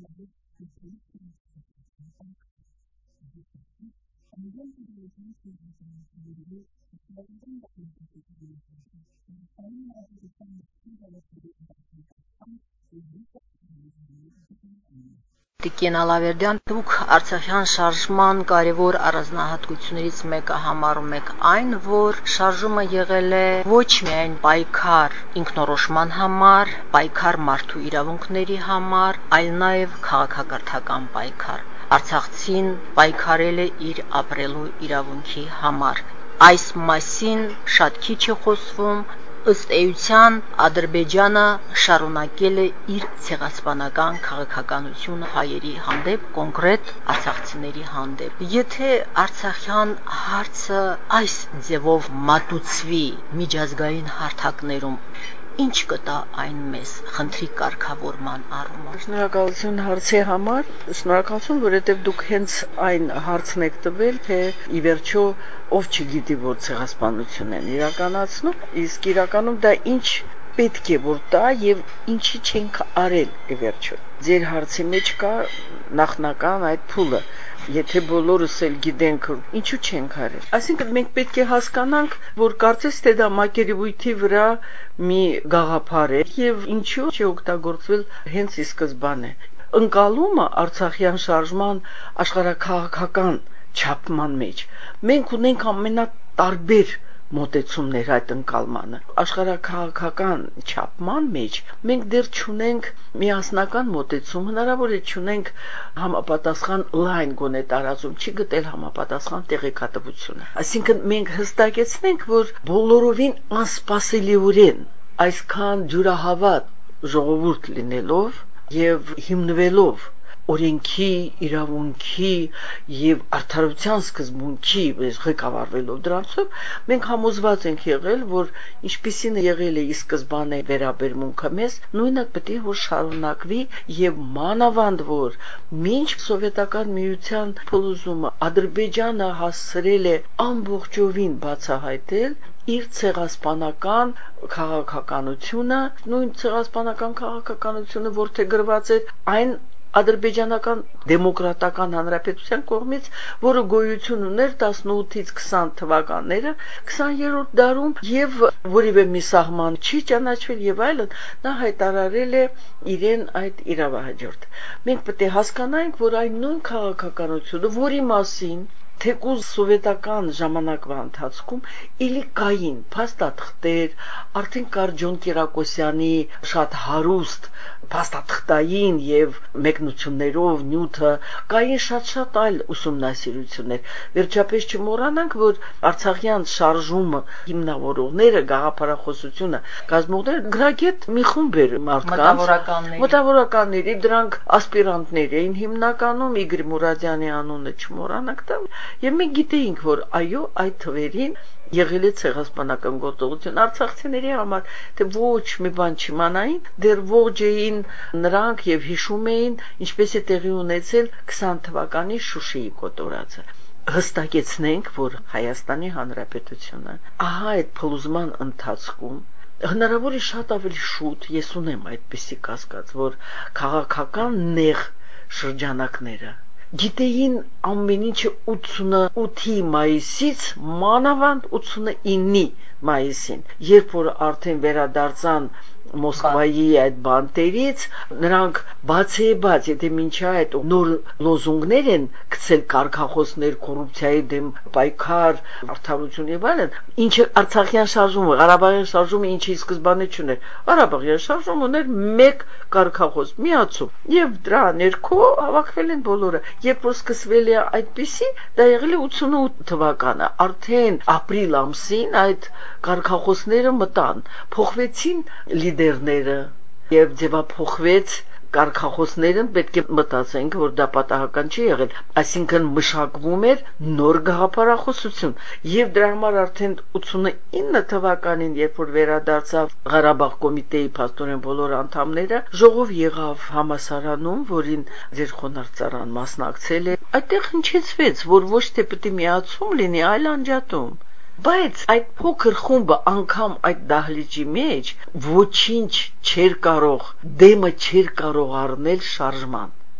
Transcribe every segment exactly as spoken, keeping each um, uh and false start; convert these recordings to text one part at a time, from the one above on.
Տիկին Ալավերդյան, դուք Արցախյան շարժման կարևոր առանձնահատկություններից մեկը համարում եք այն, որ շարժումը եղել է ոչ միայն պայքար ինքնորոշման համար, պայքար մարդու իրավունքների համար, այլ նաև քաղաքակրթական պայքար։ Արցախցին պայքարել է իր ապրելու իրավունքի համար։ Այս մասին շատ քիչ է խոսվում։ Ըստ էության Ադրբեջանը շարունակել է իր ցեղասպանական քաղաքականությունը հայերի հանդեպ, կոնկրետ արցախցիների հանդեպ։ Եթե Արցախյան հարցը այս ձևով մատուցվի միջազգային հարթակներում, ինչ կտա այն մեզ խնդրի կարգավորման առումով։ Շնորհակալություն հարցի համար, շնորհակալություն, որովհետև դուք հենց այն հարցն եք տվել, թե ի վերջո ով չգիտի, որ ցեղասպանություն են իրականացնում, իսկ իրականում դա ինչ պետք է որ տա եւ ինչի չենք արել ի վերջո։ Ձեր հարցի մեջ կա նախնական այդ փուլը, եթե բոլորս էլ գիտենք, ինչու չենք արել։ Այսինքն մենք պետք է հասկանանք, որ կարծես թե դա մակերևույթի վրա մի գաղափար է եւ ինչու չի օգտագործվել հենց ի սկզբանե։ Ընկալումը Արցախյան շարժման աշխարհաքաղաքական չափման մեջ մենք ունենք ամենատարբեր մոտեցումներ այդ ընկալմանը։ Աշխարհաքաղաքական չափման մեջ մենք դեռ չունենք միասնական մոտեցում, հնարավոր է չունենք համապատասխան լայն գոնե տարածում, չի գտել համապատասխան տեղեկատվությունը։ Այսինքն մենք հստակեցնենք, որ բոլորովին անսպասելիորեն այսքան ջուրահավատ ժողովուրդ լինելով եւ հիմնվելով օրենքի, իրավունքի եւ արդարության սկզբունքի ղեկավարվելով դրանցով, մենք համոզված ենք եղել, որ ինչպիսին եղել է ի սկզբանե վերաբերմունքը մեզ, նույնը պետք է որ շարունակվի եւ մանավանդ որ մինչ սովետական միության փլուզումը Ադրբեջանը հասցրել է ամբողջովին բացահայտել իր ցեղասպանական քաղաքականությունը, նույն ցեղասպանական քաղաքականությունը, որթեգրված էր այն Ադրբեջանական դեմոկրատական հանրապետության կողմից, որը գոյություն ուներ տասնութից քսան թվականները, քսաներորդ դարում եւ որևէ մի սահման չի ճանաչվել եւ այլն, նա հայտարարել է իրեն այդ իրավահաջորդ։ Մենք պետք է հասկանանք, որ այն նույն քաղաքականությունը, որի մասին թեկուզ սովետական ժամանակվա ընթացքում իլի կային փաստաթղթեր, արդեն կար Ջոն Կիրակոսյանի շատ հարուստ փաստաթղթային եւ մեկնություններով նյութը, կային շատ-շատ այլ ուսումնասիրություններ։ Վերջապես չմոռանանք, որ Արցախյան շարժումը հիմնավորողները, գաղափարախոսությունը կազմողները գրագետ մի խումբ էր մարդկանց, մտավորականների, դրանք ասպիրանտներ էին հիմնականում, Իգոր Մուրադյանի անունը չմոռանանք դա։ Եվ մենք գիտեինք, որ այո, այդ թվերին եղել է ցեղասպանական գործողություն արցախցիների համար, թե ոչ մի բան չիմանային, դեռ ողջ էին նրանք եւ հիշում էին, ինչպես է տեղի ունեցել քսան թվականի Շուշիի կոտորածը։ Հստակեցնենք, որ Հայաստանի Հանրապետությունը ահա այդ փլուզման ընթացքում հնարավոր է շատ ավելի շուտ, ես ունեմ այդպիսի կասկած, որ քաղաքական նեղ շրջանակները գիտեին ամեն ինչը ութսունութի մայիսից մանավանդ ութսունինի մայիսին, երբ որ արդեն վերադարձան Մոսկվայի այդ բանտերից, նրանք բացի բաց, եթե մինչ այդ նոր լոզունգներ են գցել կարգախոսներ կոռուպցիայի դեմ պայքար, արդարություն եւ այլն, ինչը Արցախյան շարժումը, Ղարաբաղյան շարժումը ինչի սկզբանե չուներ։ Ղարաբաղյան շարժումը ուներ մեկ կարգախոս, միացում, եւ դրա ներքո հավաքվել են բոլորը։ Երբ որ սկսվել է այդպիսի, դա եղել է ութսունութ թվականը, արդեն ապրիլ ամսին այդ կարգախոսները մտան, փոխվեցին լիդերները եւ ձևափոխվեց կարգախոսներն, պետք է մտածենք, որ դա պատահական չի եղել, այսինքն մշակվում էր նոր գաղափարախոսություն եւ դրա համար արդեն ութսունինը թվականին, երբ որ վերադարձավ Ղարաբաղ կոմիտեի փաստորեն բոլոր անդամները, ժողով եղավ համասարանում, որին ձեր խոնարհծառան մասնակցել է, այդտեղ հնչեցվեց, որ ոչ թե պետք է միացում լինի, այլ անջատում։ Բայց այդ փոքր խումբը անգամ այդ դահլիճի մեջ ոչինչ չէր կարող, դեմը չէր կարող առնել շարժման։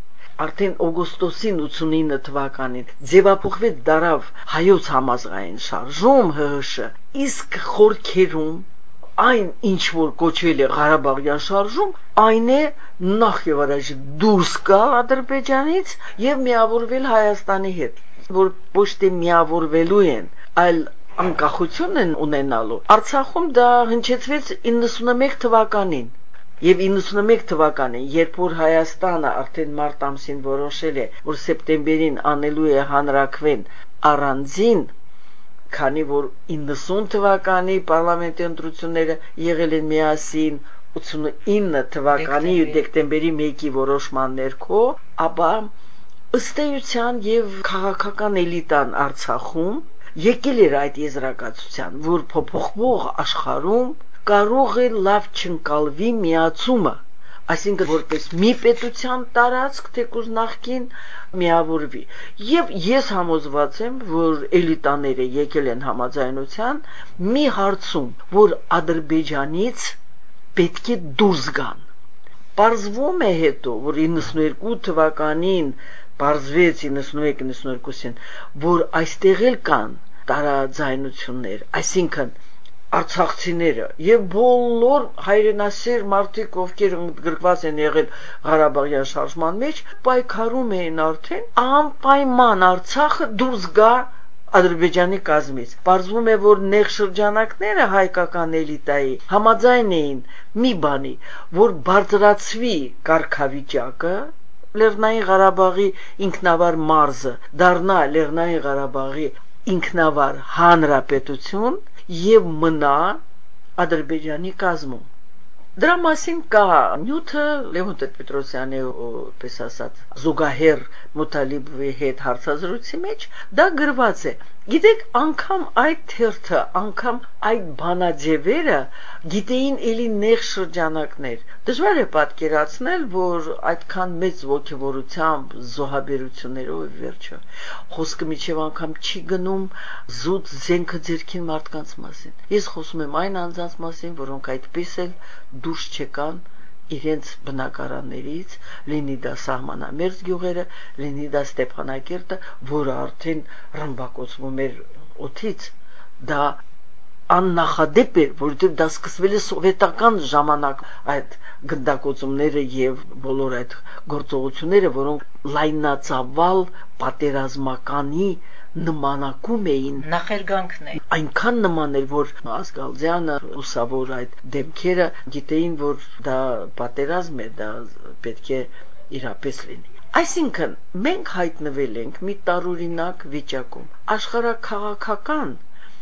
արդեն օգոստոսին ութսունինը թվականին ձևափոխվեց դարավ հայոց համազգային շարժում Հ Հ Շ, իսկ խորքերում այն ինչ որ կոչվել է Ղարաբաղյան շարժում, այն է նախ եւ առաջ դուրս գա Ադրբեջանից եւ միավորվել Հայաստանի հետ, որ ոչ թե միավորվելու են, այլ անկախություն են ունենալու։ Արցախում դա հնչեցվեց իննսունմեկ թվականին։ Եվ իննսունմեկ թվականին, երբ որ Հայաստանը արդեն մարտ ամսին որոշել է, որ սեպտեմբերին անելու է հանրաքվեն առանձին, քանի որ իննսուն թվականի պարլամենտի ընտրությունները եղել են միասին ութսունինը թվականի դեկտեմբերի մեկի որոշման ներքո, ապա ըստ էության եւ քաղաքական էլիտան Արցախում եկել էր այդ եզրակացության, որ փոփոխվող աշխարհում կարող է լավ չընկալվի միացումը, այսինքն որպես մի պետության տարածք թեկուզ նախքին միավորվի։ Եվ ես համոզված եմ, որ էլիտաները եկել են համաձայնության մի հարցում, որ Ադրբեջանից պետք է դուրս գան։ Պարզվում է հետո, որ իննսունուերկու թվականին պարզվեց իննսունմեկ իննսունուերկուսին, որ այստեղ էլ կան տարաձայնություններ, այսինքն արցախցիները եւ բոլոր հայրենասեր մարդիկ, ովքեր ընդգրկված են եղել Ղարաբաղյան շարժման մեջ, պայքարում էին արդեն անպայման Արցախը դուրս գա Ադրբեջանի կազմից։ Պարզվում է, որ նեղ շրջանակները հայկական էլիտայի համաձայն էին մի բանի, որ բարձրացվի կարգավիճակը, Լեռնային Ղարաբաղի ինքնավար մարզը դառնա Լեռնային Ղարաբաղի ինքնավար հանրապետություն եւ մնա Ադրբեջանի կազմում։ Դրա մասին կա նյութը Լևոն Տեր-Պետրոսյանի, պես ասած, զուգահեռ Մութալիբովի հետ հարցազրույցի մեջ դա գրված է։ Գիտեք, անգամ այդ թերթը, անգամ այդ բանաձևերը գիտեին էլի նեղ շրջանակներ։ Դժվար է պատկերացնել, որ այդքան մեծ ոգևորությամբ, զոհաբերություններով վերջը խոսքը միջև անգամ չի գնում զուտ զենքը ձեռքին մարդկանց մասին։ Ես խոսում եմ այն անձանց մասին, որոնք այդպես էլ դուրս չեկան իրենց բնակարաններից, լինի դա սահմանամերձ գյուղերը, լինի դա Ստեփանակերտը, որը արդեն ռմբակոծվում էր օդից, դա աննախադեպ էր, որովհետև դա սկսվել է սովետական ժամանակ այդ գնդակոծումները եւ բոլոր այդ գործողությունները, որոնք լայնածավալ պատերազմականի նմանակում էին, նախերգանքն է այնքան նման էր, որ Ասկալձյանը, ուսավոր այդ դեմքերը գիտեին, որ դա պատերազմ է, դա պետք է իրապես լինի։ Այսինքն մենք հայտնվել ենք մի տարօրինակ վիճակում։ Աշխարհաքաղաքական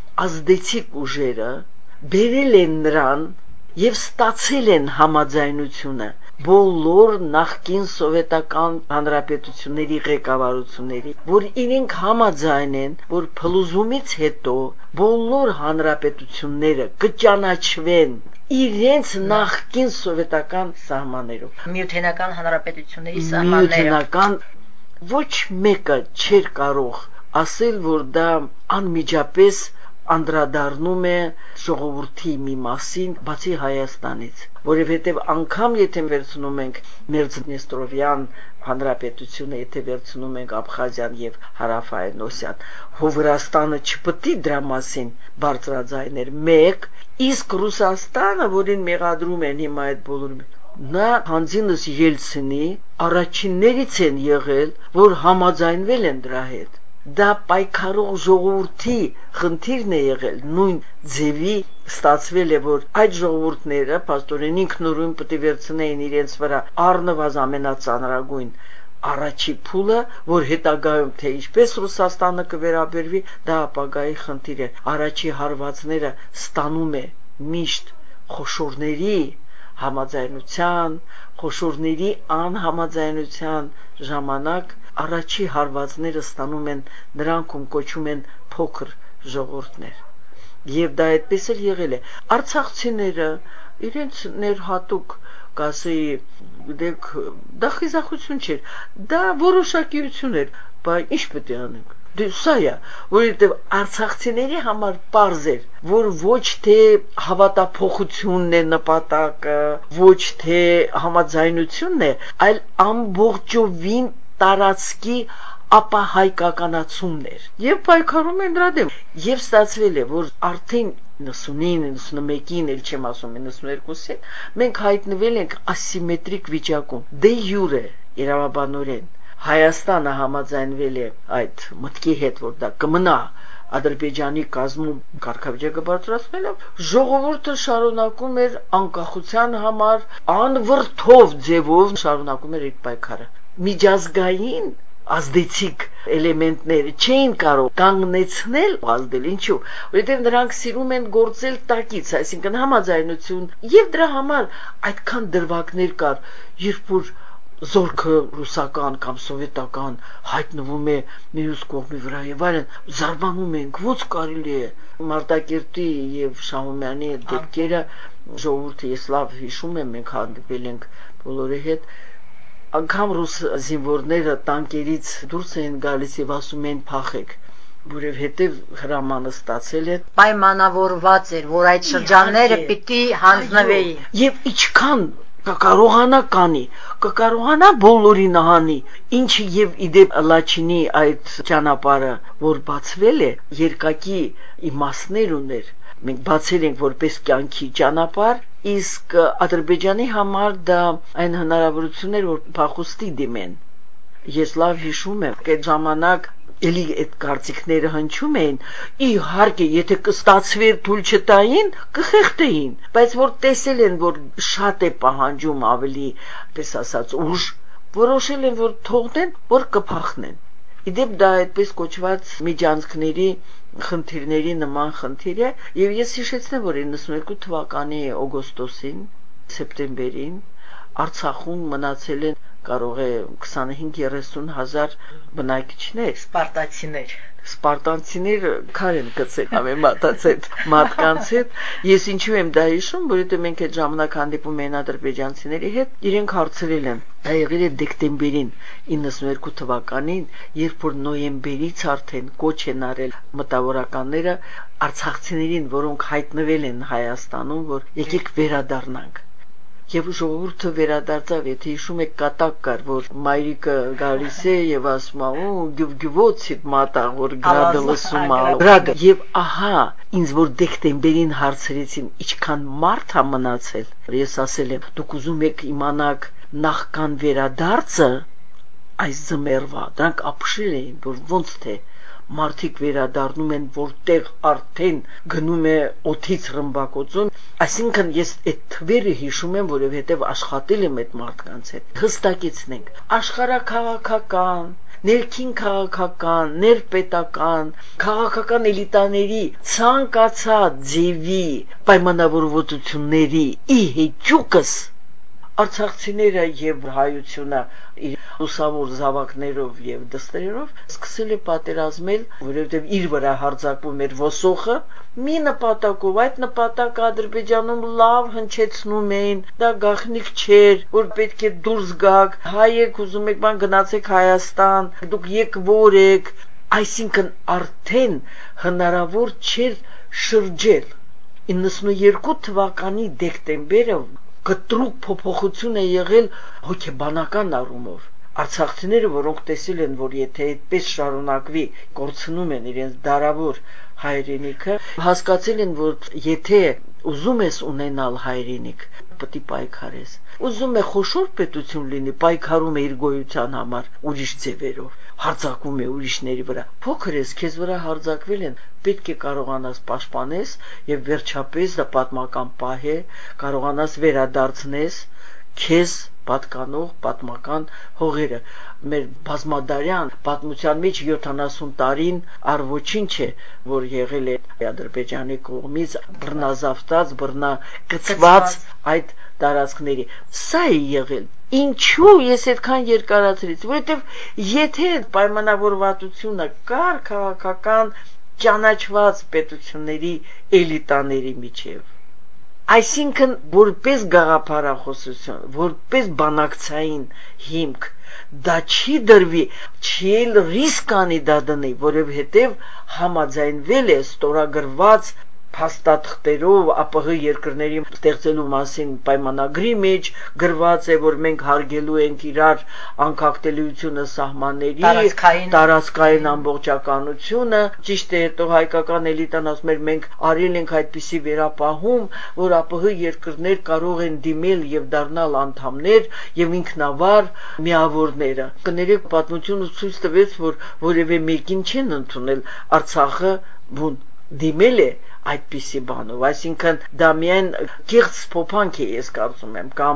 ազդեցիկ ուժերը բերել են նրան եւ ստացել են համաձայնությունը բոլոր նախկին սովետական հանրապետությունների ղեկավարությունների, որ իրենք համաձայն են, որ փլուզումից հետո բոլոր հանրապետությունները կճանաչվեն իրենց նախկին սովետական սահմաններով։ Միութենական հանրապետությունների սահմաններով։ Միութենական ոչ մեկը չէր կարող ասել, որ դա անմիջապես անդրադառնում է ժողովրդի մի մասին, բացի Հայաստանից, որովհետև անգամ եթե վերցնում ենք Մերձնեստրովյան հանրապետությունը, եթե վերցնում ենք Աբխազիան եւ Հարավայնոսյան, Հովրաստանը չպետք է դրա մասին բարձրաձայներ մեկ, իսկ Ռուսաստանը, որին մեղադրում են հիմա այդ բոլորը, նա հանձինս Ելցինի առաջիններից են եղել, որ համաձայնվել են դրա հետ։ Դա պայքարող ժողովրդի խնդիրն է եղել, նույն ձևի ստացվել է, որ այդ ժողովուրդները փաստորեն ինքնուրույն պետք է վերցնեին իրենց վրա առնվազն ամենածանրագույն առաջի փուլը, որ հետագայում թե ինչպես Ռուսաստանը կվերաբերվի, դա ապագայի խնդիր է։ Առաջի հարվածները ստանում է միշտ խոշորների համաձայնության, խոշորների անհամաձայնության ժամանակ առաջի հարվածները ստանում են նրանք, ում կոչում են փոքր ժողովուրդներ։ Եվ դա այդպես էլ եղել է։ Արցախցիները իրենց ներհատուկ կասեի, դեք դա խիզախություն չէր, դա որոշակիություն էր, բայց ինչ պետք է անենք։ Դե սա է, որովհետև արցախցիների համար պարզ էր, որ ոչ թե հավատափոխությունն է նպատակը, ոչ թե համաձայնությունն է, այլ ամբողջովին տարածքի ապահայկականացումն էր եւ պայքարում են դրա դեմ եւ ստացվել է որ արդեն նվսունին նվսունմեկին էլ չեմ ասում նվսուներկուսին մենք հայտնվել ենք ասիմետրիկ վիճակում դե յուրե իրավաբանորեն Հայաստանը համաձայնվել է այդ մտքի հետ որ դա կմնա Ադրբեջանի կազմում կարգավիճակը բարձրացնելով ժողովուրդը շարունակում էր անկախության համար անվրդով ձևով շարունակում էր այդ պայքարը միջազգային ազդեցիկ էլեմենտները չէին կարող կանգնեցնել ազդել ինչու որովհետև նրանք սիրում են գործել տակից այսինքն համաձայնություն եւ դրա համար այդքան դրվագներ կար երբ որ զորքը ռուսական կամ սովետական հայտնվում է մյուս կողմի վրա եւ այլն զարմանում ենք ո՞ց կարելի է Մարտակերտի եւ Շահումյանի դեպքերը ժողովուրդը ես լավ հիշում եմ մենք հանդիպել ենք բոլորի հետ անգամ ռուս զինվորները տանկերից դուրս են գալիս եւ ասում են փախեք որովհետեւ հրամանը ստացել է պայմանավորված էր որ այդ շրջանները պիտի հանձնվեին եւ ինչքան կկարողանա կանի, կկարողանա բոլորին հանի, ինչը եւ իդեպ Լաչինի այդ ճանապարհը, որ բացվել է, երկակի իմաստներ ուներ, մենք բացել ենք որպես կյանքի ճանապարհ, իսկ Ադրբեջանի համար դա այն հնարավորությունն էր, որ փախուստի դիմեն։ Ես լավ հիշում եմ, այդ ժամանակ Էլի այդ կարծիքները հնչում էին, իհարկե, եթե կստացվեր թույլ չտային, կխեղդեին, բայց որ տեսել են, որ շատ է պահանջում ավելի, պես ասած, ուժ, որոշել են, որ թողնեն, որ կփախնեն։ Իդեպ դա այդպես կոչված միջանցքների խնդիրների նման խնդիր է, եւ ես հիշեցնեմ, որ իննսուներկու թվականի օգոստոսին, սեպտեմբերին Արցախում մնացել են կարող է քսանհինգ երեսուն հազար բնակիչներ սպարտացիներ սպարտանցիներ քարեն գցել համեմատած այդ մարդկանց հետ ես ինչու եմ դա հիշում որովհետեւ մենք այդ ժամանակ հանդիպում էին ադրբեջանցիների հետ իրենք հարցրել են դա եղել է դեկտեմբերին իննսուներկու թվականին երբ որ նոյեմբերից արդեն կոչ են արել մտավորականները արցախցիներին որոնք հայտնվել են Հայաստանում որ եկեք վերադառնանք Եվ ժողովուրդը վերադարձավ, եթե հիշում եք կատակ կար, որ մայրիկը գալիս է եւ ասում է, «Ու գյուղգյուղոցի մատաղ, որ գրադը լսում է»։ Գրադը եւ ահա, ինձ որ դեկտեմբերին հարցրեցին, ինչքան մարդ է մնացել։ Ես ասել եմ, դուք ուզում եք իմանաք նախքան վերադարձը այս զմերվա, դրանք ապշել էին, որ ոնց թե մարդիկ վերադառնում են որտեղ արդեն գնում է օթից ռմբակոծում այսինքն ես այդ թվերը հիշում եմ որովհետև աշխատել եմ այդ մարդկանց հետ հստակեցնենք աշխարհաքաղաքական ներքին քաղաքական ներպետական քաղաքական էլիտաների ցանկացած ձևի պայմանավորվածությունների ի հեճուկս Արցախցիները եւ հայությունը իր ուսավոր զավակներով եւ դստերով սկսել է պատերազմել, որովհետեւ իր վրա հարձակվում էր ոսոխը, մի նպատակով, այդ նպատակը Ադրբեջանում լավ հնչեցնում էին, դա գաղտնիք չէր, որ պետք է դուրս գաք, հայ եք, ուզում եք բան գնացեք Հայաստան, դուք եք որ եք, այսինքն արդեն հնարավոր չէր շրջել։ իննսուններկու թվականի դեկտեմբերը կտրուկ փոփոխություն է եղել հոգեբանական առումով արցախցիները որոնք տեսել են որ եթե այդպես շարունակվի կորցնում են իրենց դարավոր հայրենիքը հասկացել են որ եթե ուզում ես ունենալ հայրենիք պետք է պայքարես ուզում է խոշոր պետություն լինի պայքարում է իր գոյության համար ուրիշ ձևերով հարձակվում է ուրիշների վրա փոքր ես քեզ վրա հարձակվել են պետք է կարողանաս պաշտպանես եւ վերջապես դա պատմական պահ է կարողանաս վերադարձնես քեզ պատկանող պատմական հողերը մեր բազմադարյան պատմության մեջ յոթանասուն տարին առ-ոչինչ է որ եղել է Ադրբեջանի կողմից բռնազավթած բռնակցված այդ տարածքների սա է եղել ինչու ես այդքան երկարացրեցի որովհետև եթե պայմանավորվածությունը կար քաղաքական ճանաչված պետությունների էլիտաների միջև այսինքն որպես գաղափարախոսություն որպես բանակցային հիմք դա չի դրվի չի ռիսկ անի դա դնի որովհետև համաձայնվել է ստորագրված փաստաթղթերով ԱՊՀ երկրների ստեղծելու մասին պայմանագրի մեջ գրված է, որ մենք հարգելու ենք իրար անկախտելիությունը սահմանների, տարածքային ամբողջականությունը։ Ճիշտ է, հետո հայկական էլիտան ասում էր մենք արել ենք այդպիսի վերապահում, որ ԱՊՀ երկրներ կարող են դիմել եւ դառնալ անդամներ եւ ինքնավար միավորները։ Կներեք, պատմությունը ցույց տվեց, որ որևէ մեկին չեն ընդունել Արցախը, բուն դիմել է այդպիսի բանով, այսինքն դա միայն կեղծ փոփանք է, ես կարծում եմ, կամ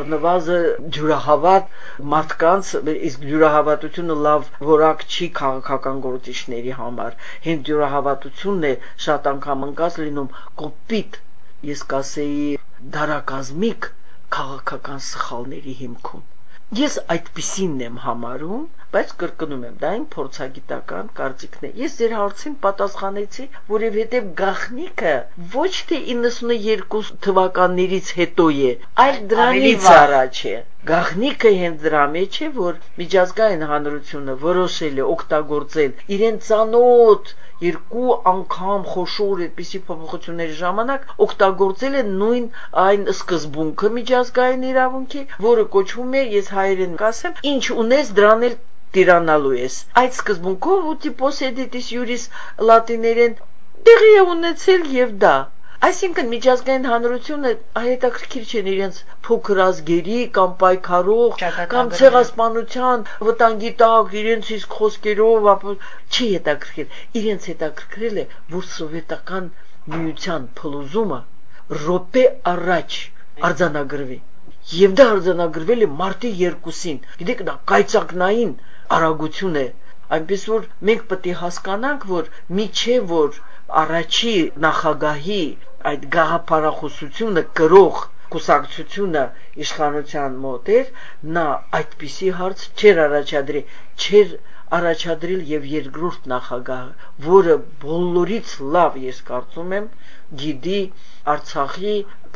առնվազն ջուրահավատ մարդկանց, իսկ ջուրահավատությունը լավ որակ չի քաղաքական գործիչների համար, հենց ջուրահավատությունն է շատ անգամ ընկած լինում կոպիտ, ես կասեի դարակազմիկ քաղաքական սխալների հիմքում։ Ես այդպիսինն եմ համարում, բայց կրկնում եմ, դա իմ փորձագիտական կարծիքն է։ Ես ձեր հարցին պատասխանեցի, որովհետև գաղտնիքը ոչ թե իննսունուերկու թվականներից հետո է, այլ դրանից առաջ է։ Գաղտնիքը հենց դրա մեջ է, որ միջազգային հանրությունը որոշել է օգտագործել իրեն ծանոթ երկու անգամ խոշոր այդպիսի փոփոխությունների ժամանակ օգտագործել է նույն այն սկզբունքը միջազգային իրավունքի, որը կոչվում է, ես հայերեն կասեմ, ինչ ունես դրան էլ տիրանալու ես։ Այդ սկզբունքով ուտի poseditis juris լատիներեն տեղի է ունեցել եւ դա։ Այսինքն միջազգային հանրությունը հետաքրքիր չեն իրենց փոքր ազգերի կամ պայքարող կամ ցեղասպանության վտանգի տակ իրենց իսկ խոսքերով չի հետաքրքիր, իրենց հետաքրքրել է, որ սովետական միության փլուզումը րոպե առաջ արձանագրվի, եւ դա արձանագրվել է մարտի երկուսին, գիտեք, դա կայծակնային արագություն է, այնպես որ մենք պետք է հասկանանք, որ միչեւ որ առաջի նախագահի այդ գաղափարախոսությունը կրող կուսակցությունը իշխանության մոտ էր, նա այդպիսի հարց չէր առաջադրի, չէր առաջադրել եւ երկրորդ նախագահը, որը բոլորից լավ, ես կարծում եմ, գիտի Արցախի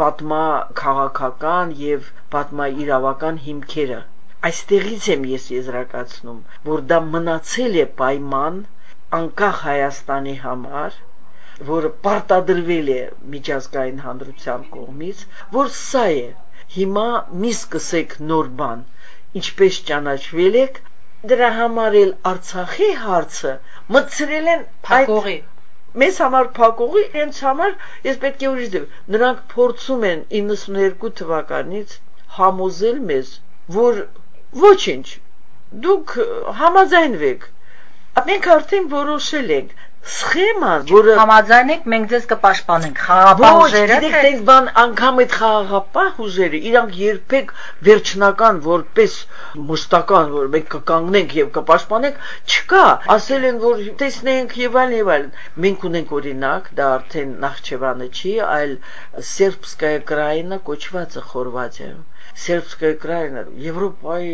պատմաքաղաքական եւ պատմաիրավական հիմքերը։ Այստեղից եմ ես եզրակացնում, որ դա մնացել է պայման անկախ Հայաստանի համար, որը պարտադրվել է միջազգային հանրության կողմից, որ սա է, հիմա մի սկսեք նոր բան, ինչպես ճանաչվել եք, դրա համար էլ Արցախի հարցը մտցրել են փակողի, մեզ համար փակողի, իրենց համար, ես պետք է ուրիշ դեմ, նրանք փորձում են իննսունուերկու թվականից համոզել մեզ, որ ոչինչ, դուք համաձայնվեք, մենք արդեն որոշել ենք, սխեման, որը համաձայնեք, մենք ձեզ կպաշտպանենք, խաղաղապահ ուժերը, գիտեք, դες բան անգամ այդ խաղաղապահ ուժերը, իրանք երբեք վերջնական որպես մշտական, որ մենք կկանգնենք եւ կպաշտպանենք, չկա, ասել են, որ տեսնենք եւ այլն եւ այլն։ Մենք ունենք օրինակ, դա արդեն Նախճեվանը չի, այլ Սերբսկայա Կրայինա կոչված է Խորվաթիայում։ Սերբսկայա Կրայինա Եվրոպայի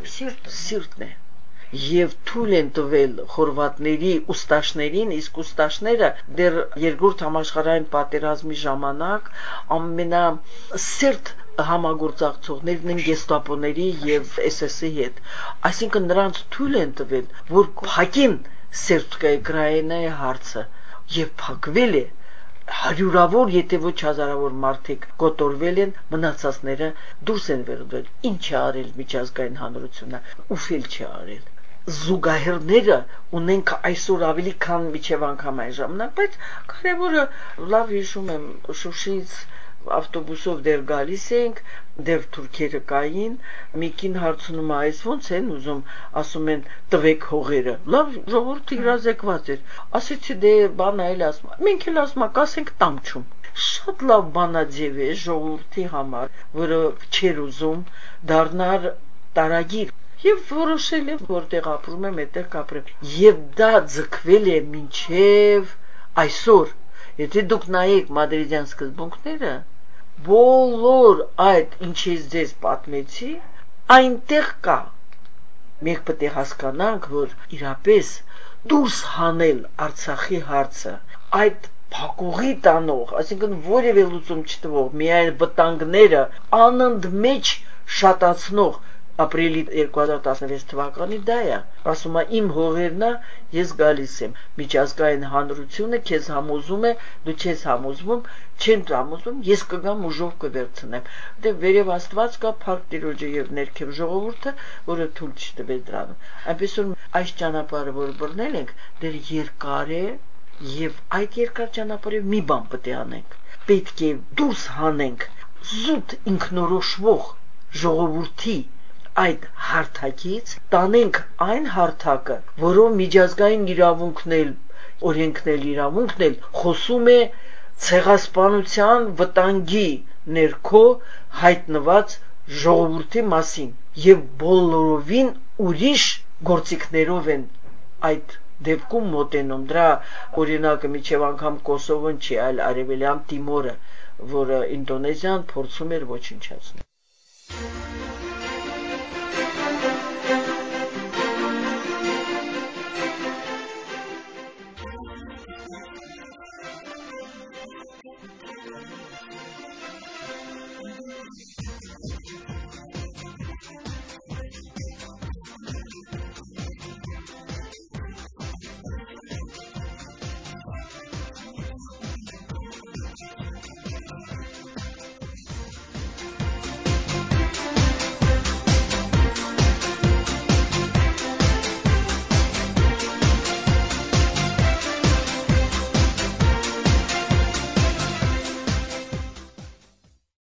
սիրտն է։ Եվ թույլ են տվել խորվատների ուստաշներին, իսկ ուստաշները դեռ երկրորդ համաշխարհային պատերազմի ժամանակ ամենասերտ համագործակցողներն են գեստապոների եւ էս էս-ի հետ, այսինքն նրանց թույլ են տվել, որ փակին Սերբսկայա Կրայինայի հարցը եւ փակվել է հարյուրավոր, եթե ոչ հազարավոր մարդիկ կոտորվել են, մնացածները դուրս են վերցվել։ Ինչ է արել միջազգային հանրությունը, ուֆել չի արել։ Զուգահեռները ունենք այսօր ավելի քան միջև անգամ այն ժամանակ, բայց կարևորը լավ հիշում եմ Շուշից ավտոբուսով դեռ գալիս ենք, դեռ թուրքերը կային, մեկին հարցնում է, այս ոնց են ուզում, ասում են տվեք հողերը, լավ ժողովուրդը իրազեկված էր, ասեցի դե բան այլ ասում, մենք էլ ասում ենք, ասենք տամչում, շատ լավ բանաձև է ժողովրդի համար, որը չեր ուզում դառնար տարագիր, եւ որոշել է, որտեղ ապրում եմ, այդտեղ կապրեմ, եւ դա ձգվել է մինչեւ այսօր, եթե դուք նայեք մադրիդյան սկզբունքները, բոլոր այդ ինչ ես ձեզ պատմեցի, այնտեղ կա, մենք պետք է հասկանանք, որ իրապես դուրս հանել Արցախի հարցը, այդ փակուղի տանող, այսինքն որևէ լուծում չտվող, միայն վտանգները անընդմեջ շատացնող ապրիլի երկու հազար տասնվեց թվականի դա է, ասում է իմ հողերն է, ես գալիս եմ, միջազգային հանրությունը քեզ համոզում է, դու չես համոզվում, չեն համոզվում, ես կգամ ուժով կվերցնեմ։ Դե վերև Աստված կա Փառք Տիրոջը եւ ներքև ժողովուրդը, որը թույլ չտվեց դրան։ Այնպես որ այս ճանապարհը, որ բռնել ենք, դեռ երկար է եւ այդ երկար ճանապարհով մի բան պետք է անենք։ Պետք է դուրս հանենք զուտ ինքնորոշվող ժողովրդի այդ հարթակից, տանենք այն հարթակը, որով միջազգային իրավունքն էլ, օրենքն էլ, իրավունքն էլ խոսում է ցեղասպանության վտանգի ներքո հայտնված ժողովրդի մասին եւ բոլորովին ուրիշ գործիքներով են այդ դեպքում մոտենում։ Դրա օրինակը միջև անգամ Կոսովոն չի, այլ Արևելյան Տիմորը, որը Ինդոնեզիան փորձում էր ոչնչացնել։